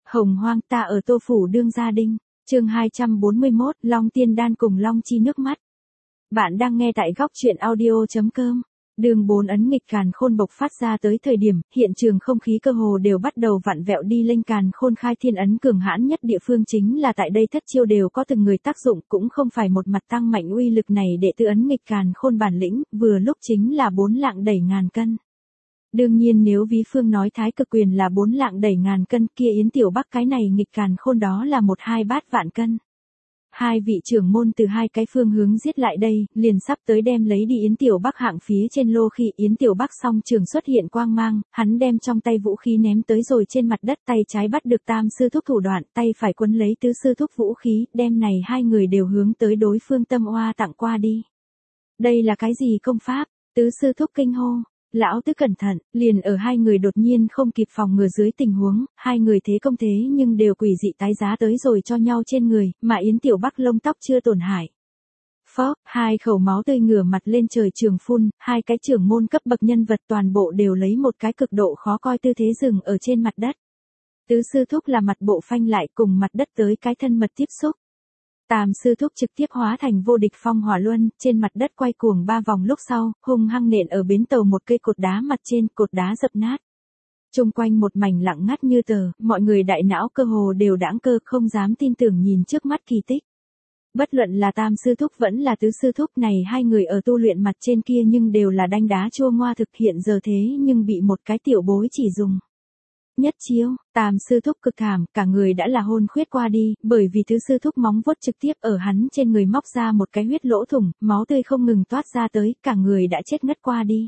Hồng hoang ta ở Tô Phủ đương gia đinh, chương 241, Long Tiên Đan cùng Long Chi nước mắt. Bạn đang nghe tại góc truyện audio.com. Đường 4 ấn nghịch càn khôn bộc phát ra tới thời điểm, hiện trường không khí cơ hồ đều bắt đầu vặn vẹo đi lên. Càn khôn khai thiên ấn cường hãn nhất địa phương chính là tại đây, thất chiêu đều có từng người tác dụng, cũng không phải một mặt tăng mạnh uy lực này đệ tử ấn nghịch càn khôn bản lĩnh, vừa lúc chính là 4 lạng đẩy ngàn cân. Đương nhiên nếu ví phương nói thái cực quyền là 4 lạng đẩy ngàn cân, kia Yến Tiểu Bắc cái này nghịch càn khôn đó là 1-2 bát vạn cân. Hai vị trưởng môn từ hai cái phương hướng giết lại đây, liền sắp tới đem lấy đi Yến Tiểu Bắc hạng phía trên lô khi Yến Tiểu Bắc song trường xuất hiện quang mang, hắn đem trong tay vũ khí ném tới rồi trên mặt đất, tay trái bắt được tam sư thúc thủ đoạn, tay phải quấn lấy tứ sư thúc vũ khí, đem này hai người đều hướng tới đối phương tâm oa tặng qua đi. Đây là cái gì công pháp? Tứ sư thúc kinh hô. Lão tứ cẩn thận, liền ở hai người đột nhiên không kịp phòng ngừa dưới tình huống, hai người thế công thế nhưng đều quỷ dị tái giá tới rồi cho nhau trên người, mà Yến Tiểu Bắc lông tóc chưa tổn hại. Phó, hai khẩu máu tươi ngửa mặt lên trời trường phun, hai cái trưởng môn cấp bậc nhân vật toàn bộ đều lấy một cái cực độ khó coi tư thế dừng ở trên mặt đất. Tứ sư thúc là mặt bộ phanh lại cùng mặt đất tới cái thân mật tiếp xúc. Tam sư thúc trực tiếp hóa thành vô địch phong hỏa luân, trên mặt đất quay cuồng 3 vòng lúc sau, hung hăng nện ở bến tàu một cây cột đá mặt trên, cột đá dập nát. Trung quanh một mảnh lặng ngắt như tờ, mọi người đại não cơ hồ đều đãng cơ, không dám tin tưởng nhìn trước mắt kỳ tích. Bất luận là tam sư thúc vẫn là tứ sư thúc này, hai người ở tu luyện mặt trên kia nhưng đều là đanh đá chua ngoa thực hiện giờ thế nhưng bị một cái tiểu bối chỉ dùng. Nhất chiếu, tam sư thúc cực thảm, cả người đã là hôn khuyết qua đi, bởi vì tứ sư thúc móng vuốt trực tiếp ở hắn trên người móc ra một cái huyết lỗ thủng, máu tươi không ngừng toát ra tới, cả người đã chết ngất qua đi.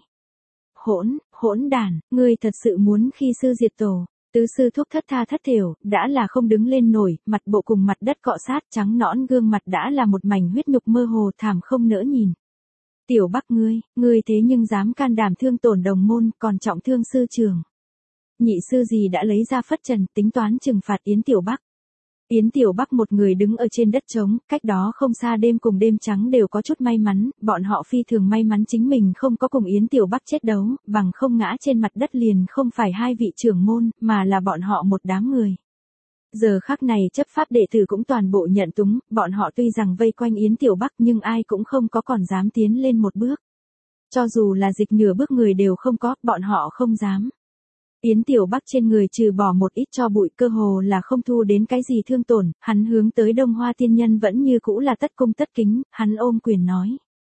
Hỗn đàn, ngươi thật sự muốn khi sư diệt tổ. Tứ sư thúc thất tha thất thểu, đã là không đứng lên nổi, mặt bộ cùng mặt đất cọ sát, trắng nõn gương mặt đã là một mảnh huyết nhục mơ hồ, thảm không nỡ nhìn. Tiểu Bắc ngươi thế nhưng dám can đảm thương tổn đồng môn, còn trọng thương sư trường. Nhị sư gì đã lấy ra phất trần, tính toán trừng phạt Yến Tiểu Bắc. Yến Tiểu Bắc một người đứng ở trên đất trống, cách đó không xa đêm cùng đêm trắng đều có chút may mắn, bọn họ phi thường may mắn chính mình không có cùng Yến Tiểu Bắc chết đấu, bằng không ngã trên mặt đất liền không phải hai vị trưởng môn, mà là bọn họ một đám người. Giờ khắc này chấp pháp đệ tử cũng toàn bộ nhận túng, bọn họ tuy rằng vây quanh Yến Tiểu Bắc nhưng ai cũng không có còn dám tiến lên một bước. Cho dù là dịch nửa bước người đều không có, bọn họ không dám. Yến Tiểu Bắc trên người trừ bỏ một ít tro bụi cơ hồ là không thu đến cái gì thương tổn, hắn hướng tới Đông Hoa tiên nhân vẫn như cũ là tất cung tất kính, hắn ôm quyền nói.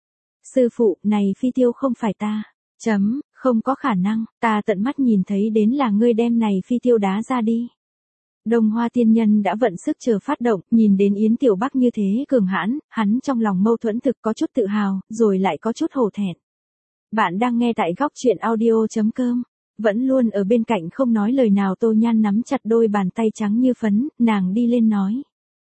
Sư phụ, này phi tiêu không phải ta. Không có khả năng, ta tận mắt nhìn thấy đến là ngươi đem này phi tiêu đá ra đi. Đông Hoa tiên nhân đã vận sức chờ phát động, nhìn đến Yến Tiểu Bắc như thế cường hãn, hắn trong lòng mâu thuẫn thực có chút tự hào, rồi lại có chút hổ thẹn. Bạn đang nghe tại góc truyện audio.com. Vẫn luôn ở bên cạnh không nói lời nào Tô Nhan nắm chặt đôi bàn tay trắng như phấn, nàng đi lên nói.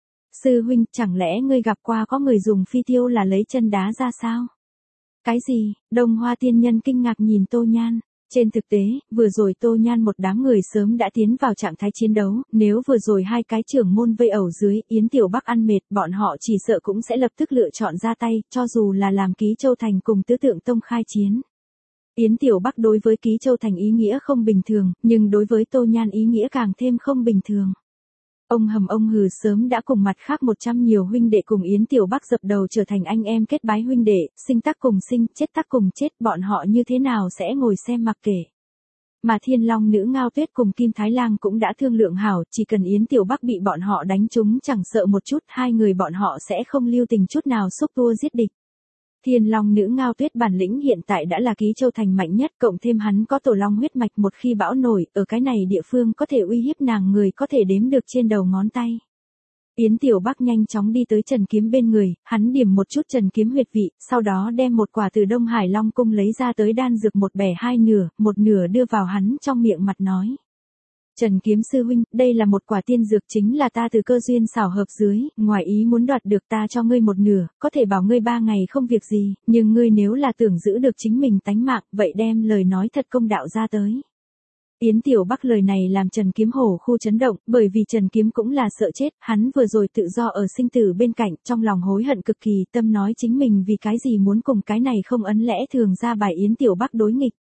Sư huynh, chẳng lẽ ngươi gặp qua có người dùng phi tiêu là lấy chân đá ra sao? Cái gì? Đông Hoa tiên nhân kinh ngạc nhìn Tô Nhan. Trên thực tế, vừa rồi Tô Nhan một đám người sớm đã tiến vào trạng thái chiến đấu, nếu vừa rồi hai cái trưởng môn vây ẩu dưới, Yến Tiểu Bắc ăn mệt, bọn họ chỉ sợ cũng sẽ lập tức lựa chọn ra tay, cho dù là làm Ký Châu Thành cùng Tứ Tượng Tông khai chiến. Yến Tiểu Bắc đối với Ký Châu Thành ý nghĩa không bình thường, nhưng đối với Tô Nhan ý nghĩa càng thêm không bình thường. Ông hầm ông hừ sớm đã cùng mặt khác 100 nhiều huynh đệ cùng Yến Tiểu Bắc dập đầu trở thành anh em kết bái huynh đệ, sinh tắc cùng sinh, chết tắc cùng chết, bọn họ như thế nào sẽ ngồi xem mặc kệ. Mà Thiên Long nữ Ngao Tuyết cùng Kim Thái Lang cũng đã thương lượng hảo, chỉ cần Yến Tiểu Bắc bị bọn họ đánh trúng chẳng sợ một chút, hai người bọn họ sẽ không lưu tình chút nào xúc tua giết địch. Thiên Long nữ Ngao Tuyết bản lĩnh hiện tại đã là Ký Châu Thành mạnh nhất, cộng thêm hắn có tổ long huyết mạch, một khi bão nổi, ở cái này địa phương có thể uy hiếp nàng người có thể đếm được trên đầu ngón tay. Yến Tiểu Bắc nhanh chóng đi tới Trần Kiếm bên người, hắn điểm một chút Trần Kiếm huyệt vị, sau đó đem một quả từ Đông Hải Long cung lấy ra tới đan dược một bẻ hai nửa, một nửa đưa vào hắn trong miệng mặt nói. Trần Kiếm sư huynh, đây là một quả tiên dược, chính là ta từ cơ duyên xảo hợp dưới, ngoài ý muốn đoạt được, ta cho ngươi một nửa, có thể bảo ngươi 3 ngày không việc gì, nhưng ngươi nếu là tưởng giữ được chính mình tánh mạng, vậy đem lời nói thật công đạo ra tới. Yến Tiểu Bắc lời này làm Trần Kiếm hổ khu chấn động, bởi vì Trần Kiếm cũng là sợ chết, hắn vừa rồi tự do ở sinh tử bên cạnh, trong lòng hối hận cực kỳ, tâm nói chính mình vì cái gì muốn cùng cái này không ấn lẽ thường ra bài Yến Tiểu Bắc đối nghịch.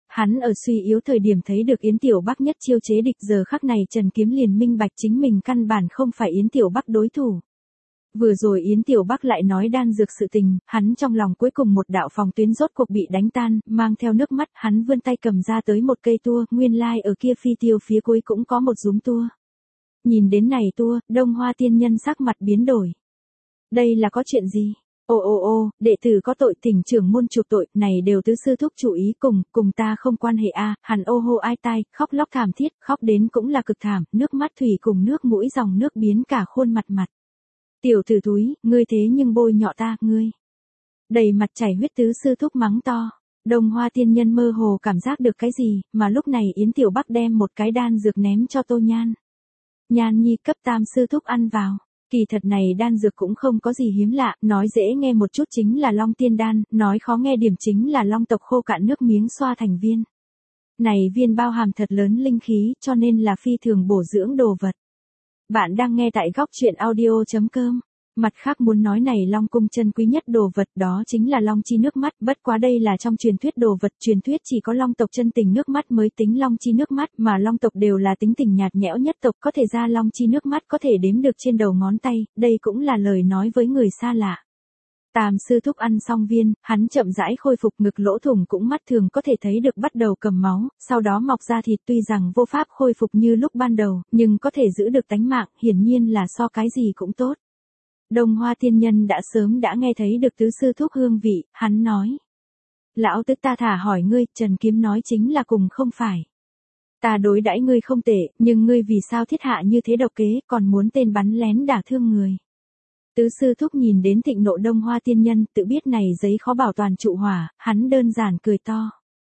Hắn ở suy yếu thời điểm thấy được Yến Tiểu Bắc nhất chiêu chế địch, giờ khắc này Trần Kiếm liền minh bạch chính mình căn bản không phải Yến Tiểu Bắc đối thủ. Vừa rồi Yến Tiểu Bắc lại nói đan dược sự tình, hắn trong lòng cuối cùng một đạo phòng tuyến rốt cuộc bị đánh tan, mang theo nước mắt, hắn vươn tay cầm ra tới một cây tua, nguyên lai ở kia phi tiêu phía cuối cũng có một dúm tua. Nhìn đến này tua, Đông Hoa tiên nhân sắc mặt biến đổi. Đây là có chuyện gì? Ô, đệ tử có tội, thỉnh trưởng môn chuộc tội, này đều tứ sư thúc chủ ý, cùng ta không quan hệ a. Hắn ô hô ai tai, khóc lóc thảm thiết, khóc đến cũng là cực thảm, nước mắt thủy cùng nước mũi dòng nước biến cả khuôn mặt mặt. Tiểu tử túi, ngươi thế nhưng bôi nhọ ta, ngươi. Đầy mặt chảy huyết tứ sư thúc mắng to. Đông Hoa tiên nhân mơ hồ cảm giác được cái gì, mà lúc này Yến Tiểu Bắc đem một cái đan dược ném cho Tô Nhan. Nhan nhi, cấp tam sư thúc ăn vào. Kỳ thật này đan dược cũng không có gì hiếm lạ, nói dễ nghe một chút chính là long tiên đan, nói khó nghe điểm chính là long tộc khô cạn nước miếng xoa thành viên. Này viên bao hàm thật lớn linh khí, cho nên là phi thường bổ dưỡng đồ vật. Bạn đang nghe tại góc truyện audio.com. Mặt khác muốn nói này long cung chân quý nhất đồ vật đó chính là long chi nước mắt, bất quá đây là trong truyền thuyết đồ vật, truyền thuyết chỉ có long tộc chân tình nước mắt mới tính long chi nước mắt, mà long tộc đều là tính tình nhạt nhẽo nhất tộc, có thể ra long chi nước mắt có thể đếm được trên đầu ngón tay, đây cũng là lời nói với người xa lạ. Tam sư thúc ăn xong viên, hắn chậm rãi khôi phục, ngực lỗ thủng cũng mắt thường có thể thấy được bắt đầu cầm máu, sau đó mọc ra thịt, tuy rằng vô pháp khôi phục như lúc ban đầu, nhưng có thể giữ được tánh mạng, hiển nhiên là so cái gì cũng tốt. Đông Hoa tiên nhân đã sớm đã nghe thấy được tứ sư thúc hương vị, hắn nói. Lão tứ ta thả hỏi ngươi, Trần Kiếm nói chính là cùng không phải. Ta đối đãi ngươi không tệ, nhưng ngươi vì sao thiết hạ như thế độc kế, còn muốn tên bắn lén đả thương người. Tứ sư thúc nhìn đến thịnh nộ Đông Hoa tiên nhân, tự biết này giấy khó bảo toàn trụ hỏa, hắn đơn giản cười to.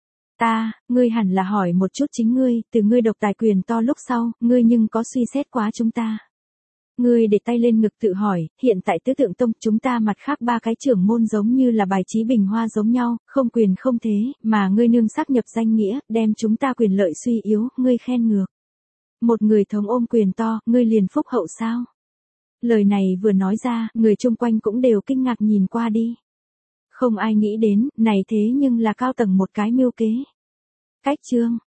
Ngươi hẳn là hỏi một chút chính ngươi, từ ngươi độc tài quyền to lúc sau, ngươi nhưng có suy xét quá chúng ta. Ngươi để tay lên ngực tự hỏi, hiện tại tứ tượng tông chúng ta mặt khác ba cái trưởng môn giống như là bài trí bình hoa giống nhau, không quyền không thế, mà ngươi nương sắp nhập danh nghĩa, đem chúng ta quyền lợi suy yếu, ngươi khen ngược. Một người thống ôm quyền to, ngươi liền phúc hậu sao? Lời này vừa nói ra, người chung quanh cũng đều kinh ngạc nhìn qua đi. Không ai nghĩ đến, này thế nhưng là cao tầng một cái mưu kế. Cách chương.